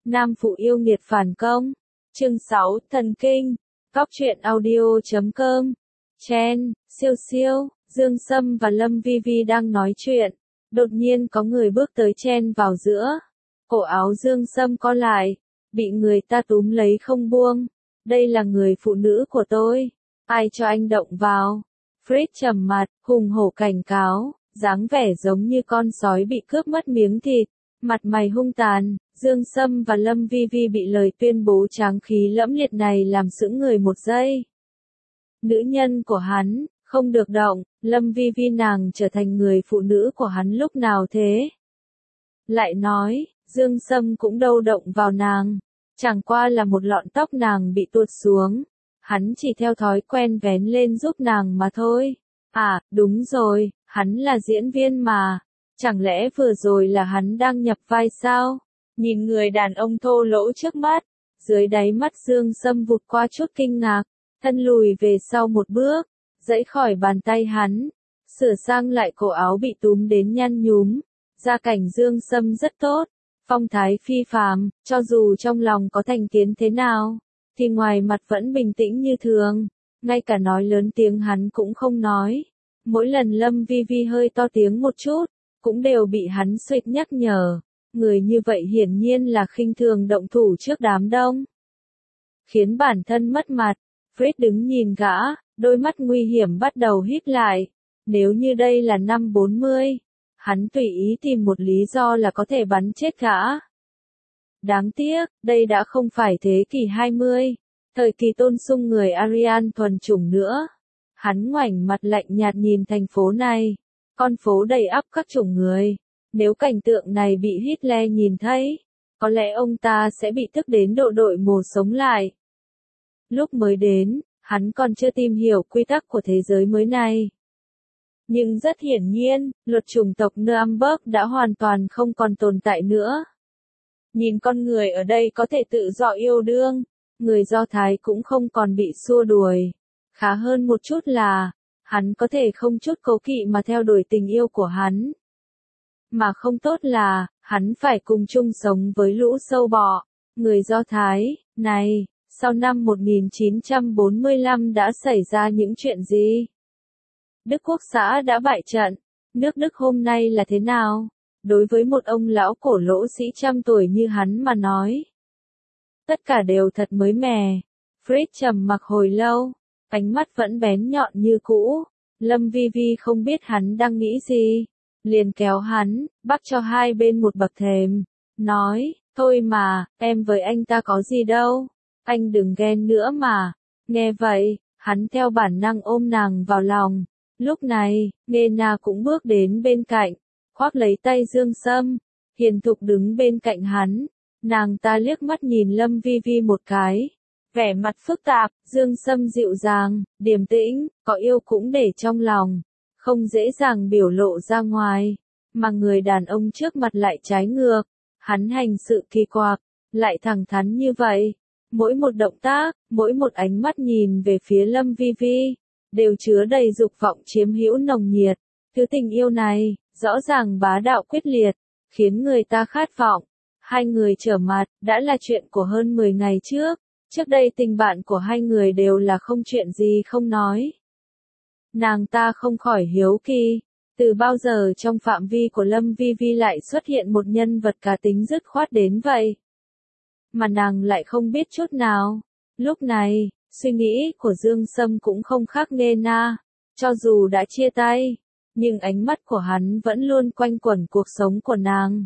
Nam phụ yêu nghiệt phản công. Chương 6, thần kinh. Cóc truyện audio.com. Chen, siêu siêu, Dương Sâm và Lâm Vi Vi đang nói chuyện. Đột nhiên có người bước tới chen vào giữa. Cổ áo Dương Sâm co lại, bị người ta túm lấy không buông. Đây là người phụ nữ của tôi. Ai cho anh động vào? Fritz trầm mặt, hùng hổ cảnh cáo, dáng vẻ giống như con sói bị cướp mất miếng thịt. Mặt mày hung tàn, Dương Sâm và Lâm Vi Vi bị lời tuyên bố tráng khí lẫm liệt này làm sững người một giây. Nữ nhân của hắn, không được động, Lâm Vi Vi nàng trở thành người phụ nữ của hắn lúc nào thế? Lại nói, Dương Sâm cũng đâu động vào nàng, chẳng qua là một lọn tóc nàng bị tuột xuống. Hắn chỉ theo thói quen vén lên giúp nàng mà thôi. À, đúng rồi, hắn là diễn viên mà. Chẳng lẽ vừa rồi là hắn đang nhập vai sao? Nhìn người đàn ông thô lỗ trước mắt, dưới đáy mắt Dương Sâm vụt qua chút kinh ngạc, thân lùi về sau một bước, giãy khỏi bàn tay hắn, sửa sang lại cổ áo bị túm đến nhăn nhúm. Gia cảnh Dương Sâm rất tốt, phong thái phi phàm, cho dù trong lòng có thành kiến thế nào, thì ngoài mặt vẫn bình tĩnh như thường, ngay cả nói lớn tiếng hắn cũng không nói. Mỗi lần Lâm Vi Vi hơi to tiếng một chút, cũng đều bị hắn suýt nhắc nhở. Người như vậy hiển nhiên là khinh thường động thủ trước đám đông, khiến bản thân mất mặt. Fritz đứng nhìn gã, đôi mắt nguy hiểm bắt đầu híp lại. Nếu như đây là năm 40, hắn tùy ý tìm một lý do là có thể bắn chết gã. Đáng tiếc, đây đã không phải thế kỷ 20, thời kỳ tôn sung người Aryan thuần chủng nữa. Hắn ngoảnh mặt lạnh nhạt nhìn thành phố này, con phố đầy ắp các chủng người. Nếu cảnh tượng này bị Hitler nhìn thấy, có lẽ ông ta sẽ bị tức đến độ đội mồ sống lại. Lúc mới đến, hắn còn chưa tìm hiểu quy tắc của thế giới mới này. Nhưng rất hiển nhiên, luật chủng tộc Nuremberg đã hoàn toàn không còn tồn tại nữa. Nhìn con người ở đây có thể tự do yêu đương, người Do Thái cũng không còn bị xua đuổi. Khá hơn một chút là, hắn có thể không chút cố kỵ mà theo đuổi tình yêu của hắn. Mà không tốt là, hắn phải cùng chung sống với lũ sâu bọ, người Do Thái, này, sau năm 1945 đã xảy ra những chuyện gì? Đức Quốc xã đã bại trận, nước Đức hôm nay là thế nào? Đối với một ông lão cổ lỗ sĩ trăm tuổi như hắn mà nói, tất cả đều thật mới mẻ. Fritz trầm mặc hồi lâu, ánh mắt vẫn bén nhọn như cũ. Lâm Vi Vi không biết hắn đang nghĩ gì, liền kéo hắn, bắc cho hai bên một bậc thềm, nói, thôi mà, em với anh ta có gì đâu, anh đừng ghen nữa mà. Nghe vậy, hắn theo bản năng ôm nàng vào lòng. Lúc này, Nena cũng bước đến bên cạnh, khoác lấy tay Dương Sâm, hiền thục đứng bên cạnh hắn. Nàng ta liếc mắt nhìn Lâm Vi Vi một cái, vẻ mặt phức tạp. Dương Sâm dịu dàng, điềm tĩnh, có yêu cũng để trong lòng, không dễ dàng biểu lộ ra ngoài, mà người đàn ông trước mặt lại trái ngược. Hắn hành sự kỳ quặc, lại thẳng thắn như vậy. Mỗi một động tác, mỗi một ánh mắt nhìn về phía Lâm Vi Vi, đều chứa đầy dục vọng chiếm hữu nồng nhiệt. Thứ tình yêu này, rõ ràng bá đạo quyết liệt, khiến người ta khát vọng. Hai người trở mặt, đã là chuyện của hơn 10 ngày trước. Trước đây tình bạn của hai người đều là không chuyện gì không nói. Nàng ta không khỏi hiếu kỳ, từ bao giờ trong phạm vi của Lâm Vi Vi lại xuất hiện một nhân vật cá tính dứt khoát đến vậy? Mà nàng lại không biết chút nào. Lúc này, suy nghĩ của Dương Sâm cũng không khác Nena. Cho dù đã chia tay, nhưng ánh mắt của hắn vẫn luôn quanh quẩn cuộc sống của nàng.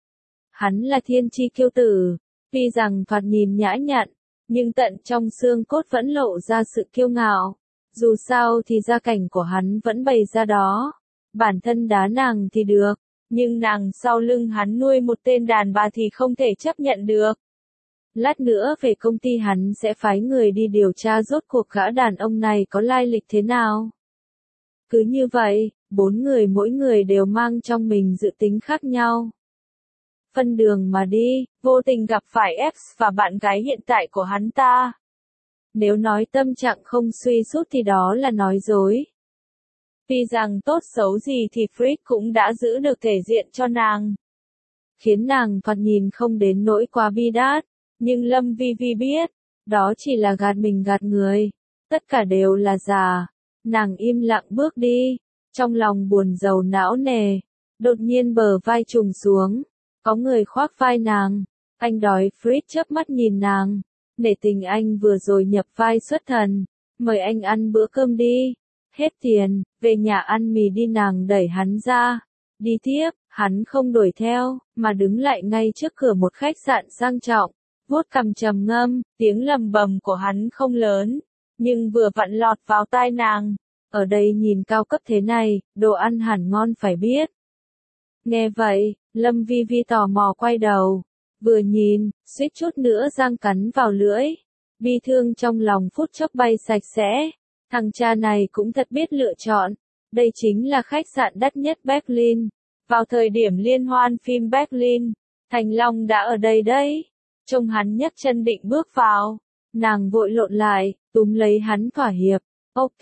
Hắn là thiên chi kiêu tử, tuy rằng thoạt nhìn nhã nhặn, nhưng tận trong xương cốt vẫn lộ ra sự kiêu ngạo. Dù sao thì gia cảnh của hắn vẫn bày ra đó. Bản thân đá nàng thì được, nhưng nàng sau lưng hắn nuôi một tên đàn bà thì không thể chấp nhận được. Lát nữa về công ty hắn sẽ phái người đi điều tra rốt cuộc gã đàn ông này có lai lịch thế nào. Cứ như vậy, 4 người mỗi người đều mang trong mình dự tính khác nhau. Phân đường mà đi, vô tình gặp phải X và bạn gái hiện tại của hắn ta. Nếu nói tâm trạng không suy sút thì đó là nói dối. Tuy rằng tốt xấu gì thì Fritz cũng đã giữ được thể diện cho nàng. khiến nàng thoạt nhìn không đến nỗi quá bi đát, nhưng Lâm Vi Vi biết, đó chỉ là gạt mình gạt người, tất cả đều là giả. Nàng im lặng bước đi, trong lòng buồn rầu não nề, đột nhiên bờ vai trùng xuống, có người khoác vai nàng, anh đói. Fritz chớp mắt nhìn nàng, nể tình anh vừa rồi nhập vai xuất thần, mời anh ăn bữa cơm đi, hết tiền, về nhà ăn mì đi. Nàng đẩy hắn ra, đi tiếp, hắn không đuổi theo, mà đứng lại ngay trước cửa một khách sạn sang trọng, vuốt cằm trầm ngâm, tiếng lầm bầm của hắn không lớn, nhưng vừa vặn lọt vào tai nàng. Ở đây nhìn cao cấp thế này, đồ ăn hẳn ngon phải biết. Nghe vậy, Lâm Vi Vi tò mò quay đầu, vừa nhìn, suýt chút nữa răng cắn vào lưỡi. Bi thương trong lòng phút chốc bay sạch sẽ. Thằng cha này cũng thật biết lựa chọn. Đây chính là khách sạn đắt nhất Berlin. Vào thời điểm liên hoan phim Berlin, Thành Long đã ở đây đấy. Trông hắn nhấc chân định bước vào, nàng vội lộn lại, túm lấy hắn thỏa hiệp. Ok,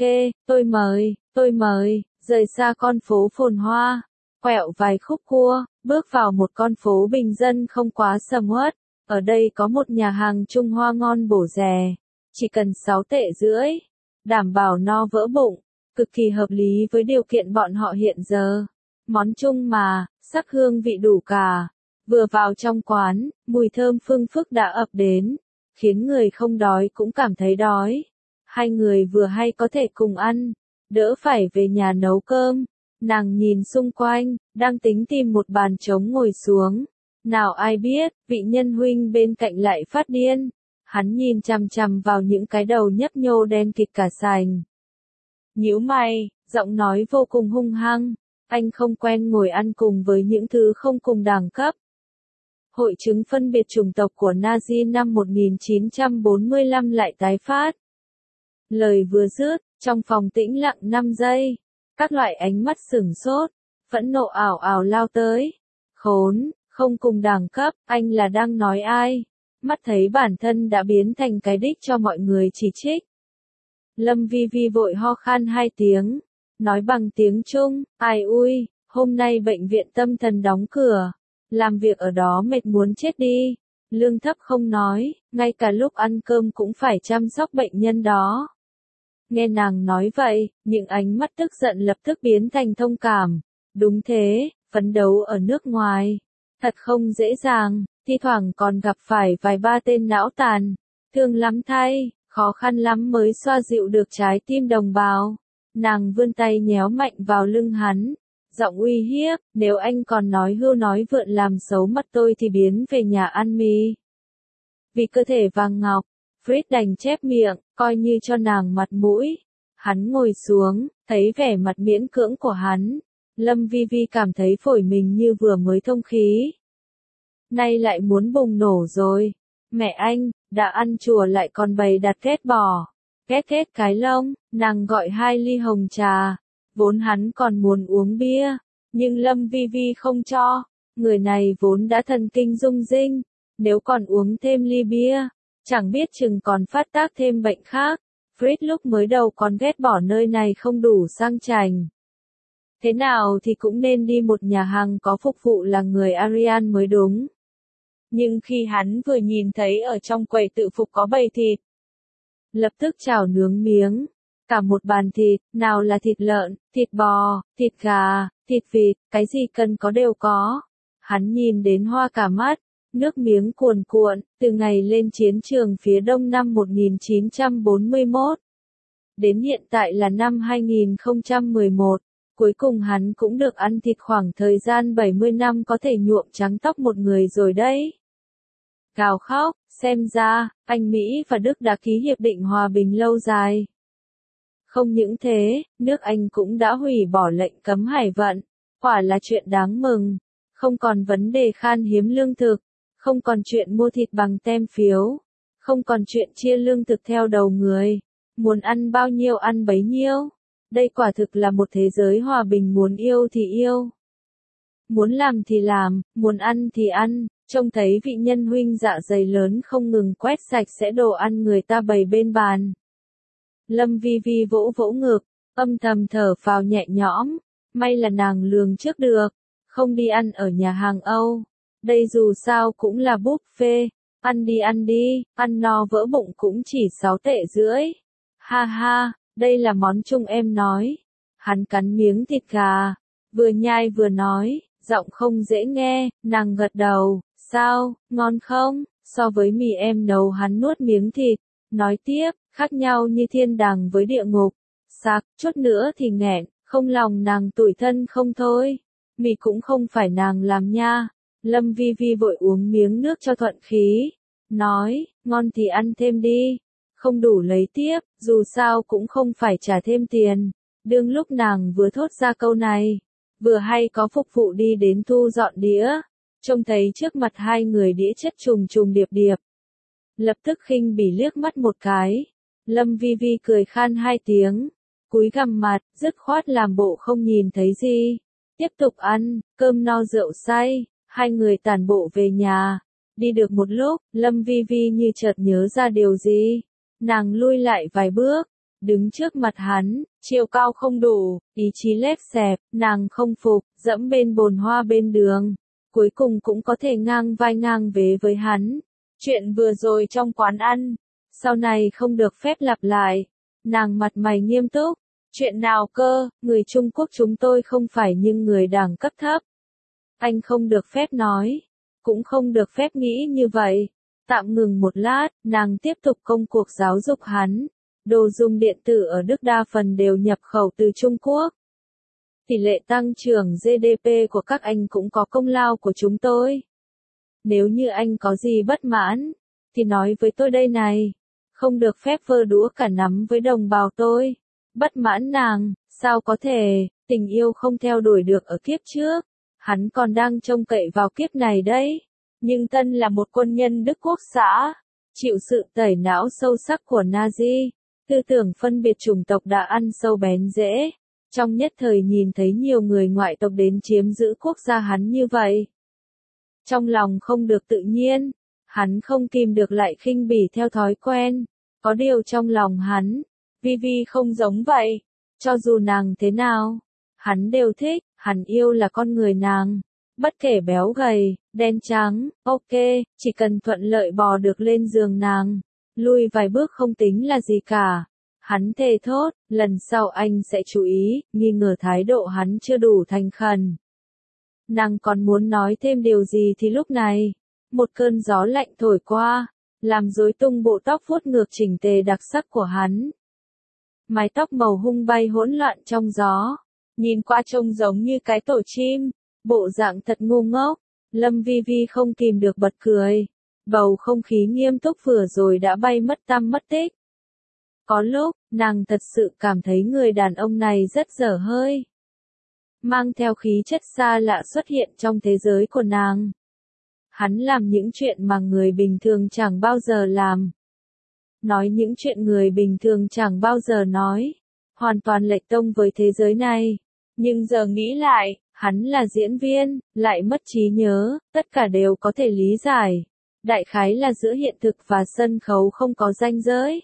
tôi mời, rời xa con phố phồn hoa, quẹo vài khúc cua, bước vào một con phố bình dân không quá sầm uất. Ở đây có một nhà hàng Trung Hoa ngon bổ rẻ, chỉ cần 6 tệ rưỡi, đảm bảo no vỡ bụng, cực kỳ hợp lý với điều kiện bọn họ hiện giờ. Món Trung mà, sắc hương vị đủ cả. Vừa vào trong quán, mùi thơm phương phức đã ập đến, khiến người không đói cũng cảm thấy đói. Hai người vừa hay có thể cùng ăn, đỡ phải về nhà nấu cơm. Nàng nhìn xung quanh, đang tính tìm một bàn trống ngồi xuống. Nào ai biết, vị nhân huynh bên cạnh lại phát điên. Hắn nhìn chằm chằm vào những cái đầu nhấp nhô đen kịt cả sành. Nhíu mày, giọng nói vô cùng hung hăng. Anh không quen ngồi ăn cùng với những thứ không cùng đẳng cấp. Hội chứng phân biệt chủng tộc của Nazi năm 1945 lại tái phát. Lời vừa dứt, trong phòng tĩnh lặng 5 giây. Các loại ánh mắt sửng sốt, phẫn nộ ảo ảo lao tới. Khốn, không cùng đẳng cấp, anh là đang nói ai? Mắt thấy bản thân đã biến thành cái đích cho mọi người chỉ trích. Lâm Vi Vi vội ho khan 2 tiếng, nói bằng tiếng Trung, ai ui, hôm nay bệnh viện tâm thần đóng cửa, làm việc ở đó mệt muốn chết đi, lương thấp không nói, ngay cả lúc ăn cơm cũng phải chăm sóc bệnh nhân đó. Nghe nàng nói vậy, những ánh mắt tức giận lập tức biến thành thông cảm. Đúng thế, phấn đấu ở nước ngoài, thật không dễ dàng, thi thoảng còn gặp phải vài ba tên não tàn, thương lắm thay, khó khăn lắm mới xoa dịu được trái tim đồng bào. Nàng vươn tay nhéo mạnh vào lưng hắn, giọng uy hiếp, nếu anh còn nói hưu nói vượn làm xấu mặt tôi thì biến về nhà ăn mì. Vì cơ thể vàng ngọc, Fritz đành chép miệng, coi như cho nàng mặt mũi. Hắn ngồi xuống, thấy vẻ mặt miễn cưỡng của hắn. Lâm Vi Vi cảm thấy phổi mình như vừa mới thông khí. Nay lại muốn bùng nổ rồi. Mẹ anh, đã ăn chùa lại còn bày đặt kết bò. Kết cái lông, nàng gọi 2 ly hồng trà. Vốn hắn còn muốn uống bia, nhưng Lâm Vi Vi không cho. Người này vốn đã thần kinh rung rinh. Nếu còn uống thêm ly bia, chẳng biết chừng còn phát tác thêm bệnh khác. Fritz lúc mới đầu còn ghét bỏ nơi này không đủ sang chảnh. Thế nào thì cũng nên đi một nhà hàng có phục vụ là người Aryan mới đúng. Nhưng khi hắn vừa nhìn thấy ở trong quầy tự phục có bày thịt, lập tức chảo nướng miếng. Cả một bàn thịt, nào là thịt lợn, thịt bò, thịt gà, thịt vịt, cái gì cần có đều có. Hắn nhìn đến hoa cả mắt. Nước miếng cuồn cuộn, từ ngày lên chiến trường phía đông năm 1941. Đến hiện tại là năm 2011, cuối cùng hắn cũng được ăn thịt khoảng thời gian 70 năm có thể nhuộm trắng tóc một người rồi đấy. Gào khóc, xem ra, anh Mỹ và Đức đã ký hiệp định hòa bình lâu dài. Không những thế, nước Anh cũng đã hủy bỏ lệnh cấm hải vận, quả là chuyện đáng mừng. Không còn vấn đề khan hiếm lương thực. Không còn chuyện mua thịt bằng tem phiếu. Không còn chuyện chia lương thực theo đầu người. Muốn ăn bao nhiêu ăn bấy nhiêu. Đây quả thực là một thế giới hòa bình, muốn yêu thì yêu. Muốn làm thì làm, muốn ăn thì ăn. Trông thấy vị nhân huynh dạ dày lớn không ngừng quét sạch sẽ đồ ăn người ta bày bên bàn. Lâm Vi Vi vỗ vỗ ngực, âm thầm thở phào nhẹ nhõm. May là nàng lường trước được. Không đi ăn ở nhà hàng Âu. Đây dù sao cũng là buffet, ăn đi, ăn no vỡ bụng cũng chỉ 6 tệ rưỡi. Ha ha, đây là món chung em nói. Hắn cắn miếng thịt gà, vừa nhai vừa nói, giọng không dễ nghe, nàng gật đầu, sao, ngon không? So với mì em nấu hắn nuốt miếng thịt, nói tiếp, khác nhau như thiên đàng với địa ngục. Sặc, chút nữa thì nghẹn, không lòng nàng tủi thân không thôi. Mì cũng không phải nàng làm nha. Lâm Vi Vi vội uống miếng nước cho thuận khí. Nói, ngon thì ăn thêm đi. Không đủ lấy tiếp, dù sao cũng không phải trả thêm tiền. Đương lúc nàng vừa thốt ra câu này, vừa hay có phục vụ đi đến thu dọn đĩa. Trông thấy trước mặt hai người đĩa chất trùng trùng điệp điệp. Lập tức khinh bỉ liếc mắt một cái. Lâm Vi Vi cười khan hai tiếng. Cúi gằm mặt, dứt khoát làm bộ không nhìn thấy gì. Tiếp tục ăn, cơm no rượu say, hai người tản bộ về nhà. Đi được một lúc, Lâm Vi Vi như chợt nhớ ra điều gì. Nàng lui lại vài bước, đứng trước mặt hắn, chiều cao không đủ, ý chí lép xẹp, nàng không phục, dẫm bên bồn hoa bên đường. Cuối cùng cũng có thể ngang vai ngang vế với hắn. Chuyện vừa rồi trong quán ăn, sau này không được phép lặp lại. Nàng mặt mày nghiêm túc. Chuyện nào cơ, người Trung Quốc chúng tôi không phải những người đẳng cấp thấp. Anh không được phép nói, cũng không được phép nghĩ như vậy. Tạm ngừng một lát, nàng tiếp tục công cuộc giáo dục hắn. Đồ dùng điện tử ở Đức đa phần đều nhập khẩu từ Trung Quốc. Tỷ lệ tăng trưởng GDP của các anh cũng có công lao của chúng tôi. Nếu như anh có gì bất mãn, thì nói với tôi đây này. Không được phép vơ đũa cả nắm với đồng bào tôi. Bất mãn nàng, sao có thể, tình yêu không theo đuổi được ở kiếp trước. Hắn còn đang trông cậy vào kiếp này đấy. Nhưng Tân là một quân nhân Đức Quốc xã, chịu sự tẩy não sâu sắc của Nazi. Tư tưởng phân biệt chủng tộc đã ăn sâu bén rễ. Trong nhất thời nhìn thấy nhiều người ngoại tộc đến chiếm giữ quốc gia hắn như vậy. Trong lòng không được tự nhiên, hắn không kìm được lại khinh bỉ theo thói quen. Có điều trong lòng hắn, Vi Vi không giống vậy. Cho dù nàng thế nào, hắn đều thích, hắn yêu là con người nàng. Bất kể béo gầy, đen trắng, ok, chỉ cần thuận lợi bò được lên giường nàng. Lui vài bước không tính là gì cả. Hắn thề thốt, lần sau anh sẽ chú ý, nghi ngờ thái độ hắn chưa đủ thành khẩn. Nàng còn muốn nói thêm điều gì thì lúc này, một cơn gió lạnh thổi qua, làm rối tung bộ tóc vuốt ngược chỉnh tề đặc sắc của hắn. Mái tóc màu hung bay hỗn loạn trong gió, nhìn qua trông giống như cái tổ chim, bộ dạng thật ngu ngốc. Lâm Vi Vi không kìm được bật cười. Bầu không khí nghiêm túc vừa rồi đã bay mất tăm mất tích. Có lúc, nàng thật sự cảm thấy người đàn ông này rất dở hơi. Mang theo khí chất xa lạ xuất hiện trong thế giới của nàng. Hắn làm những chuyện mà người bình thường chẳng bao giờ làm. Nói những chuyện người bình thường chẳng bao giờ nói. Hoàn toàn lệch tông với thế giới này. Nhưng giờ nghĩ lại, hắn là diễn viên, lại mất trí nhớ, tất cả đều có thể lý giải. Đại khái là giữa hiện thực và sân khấu không có ranh giới.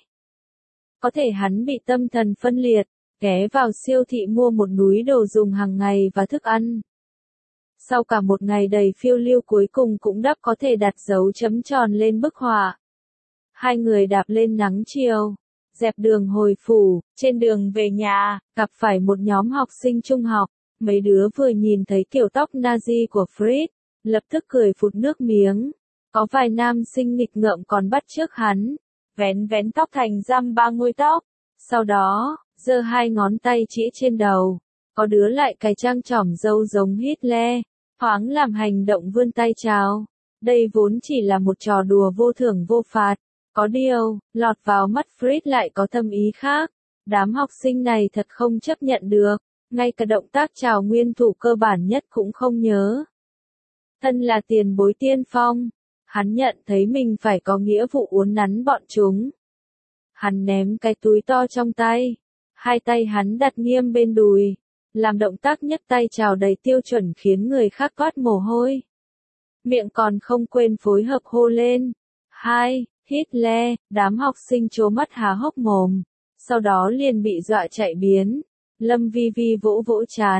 Có thể hắn bị tâm thần phân liệt, ghé vào siêu thị mua một núi đồ dùng hàng ngày và thức ăn. Sau cả một ngày đầy phiêu lưu cuối cùng cũng đã có thể đặt dấu chấm tròn lên bức họa. Hai người đạp lên nắng chiều, dẹp đường hồi phủ, trên đường về nhà, gặp phải một nhóm học sinh trung học. Mấy đứa vừa nhìn thấy kiểu tóc Nazi của Fritz, lập tức cười phụt nước miếng. Có vài nam sinh nghịch ngợm còn bắt chước hắn, vén tóc thành giam ba ngôi tóc. Sau đó, giơ hai ngón tay chỉ trên đầu. Có đứa lại cài trang trỏm râu giống Hitler, thoáng làm hành động vươn tay chào. Đây vốn chỉ là một trò đùa vô thưởng vô phạt. Có điều, lọt vào mắt Fritz lại có thâm ý khác. Đám học sinh này thật không chấp nhận được. Ngay cả động tác chào nguyên thủ cơ bản nhất cũng không nhớ. Thân là tiền bối tiên phong, hắn nhận thấy mình phải có nghĩa vụ uốn nắn bọn chúng. Hắn ném cái túi to trong tay, hai tay hắn đặt nghiêm bên đùi, làm động tác nhấc tay chào đầy tiêu chuẩn khiến người khác toát mồ hôi. Miệng còn không quên phối hợp hô lên. Hai, Hitler, đám học sinh trố mắt há hốc mồm, sau đó liền bị dọa chạy biến. Lâm Vi Vi vỗ vỗ trán,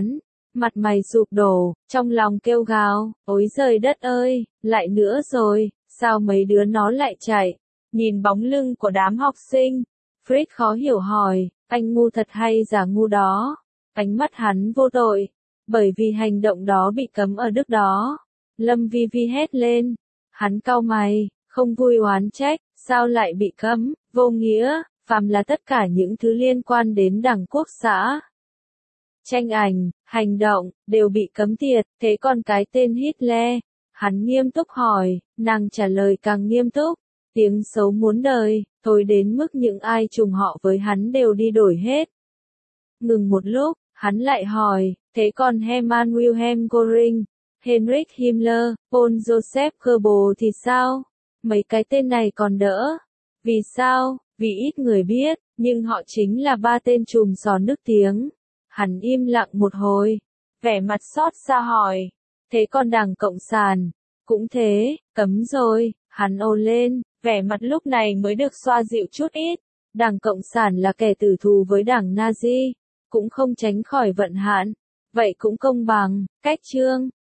mặt mày sụp đổ, trong lòng kêu gào, ối giời đất ơi, lại nữa rồi, sao mấy đứa nó lại chạy? Nhìn bóng lưng của đám học sinh, Fritz khó hiểu hỏi, anh ngu thật hay giả ngu đó? Ánh mắt hắn vô tội, bởi vì hành động đó bị cấm ở nước đó. Lâm Vi Vi hét lên, hắn cau mày, không vui oán trách, sao lại bị cấm, vô nghĩa, phàm là tất cả những thứ liên quan đến Đảng Quốc xã. Tranh ảnh, hành động, đều bị cấm tiệt, thế còn cái tên Hitler? Hắn nghiêm túc hỏi, nàng trả lời càng nghiêm túc, tiếng xấu muôn đời, thôi đến mức những ai trùng họ với hắn đều đi đổi hết. Ngừng một lúc, hắn lại hỏi, thế còn Hermann Wilhelm Göring, Heinrich Himmler, Paul Joseph Goebbels thì sao? Mấy cái tên này còn đỡ. Vì sao? Vì ít người biết, nhưng họ chính là ba tên trùm gió nước tiếng. Hắn im lặng một hồi, vẻ mặt xót xa hỏi, thế còn Đảng Cộng sản? Cũng thế, cấm rồi, hắn ồ lên, vẻ mặt lúc này mới được xoa dịu chút ít. Đảng Cộng sản là kẻ tử thù với Đảng Nazi, cũng không tránh khỏi vận hạn. Vậy cũng công bằng, cách chương.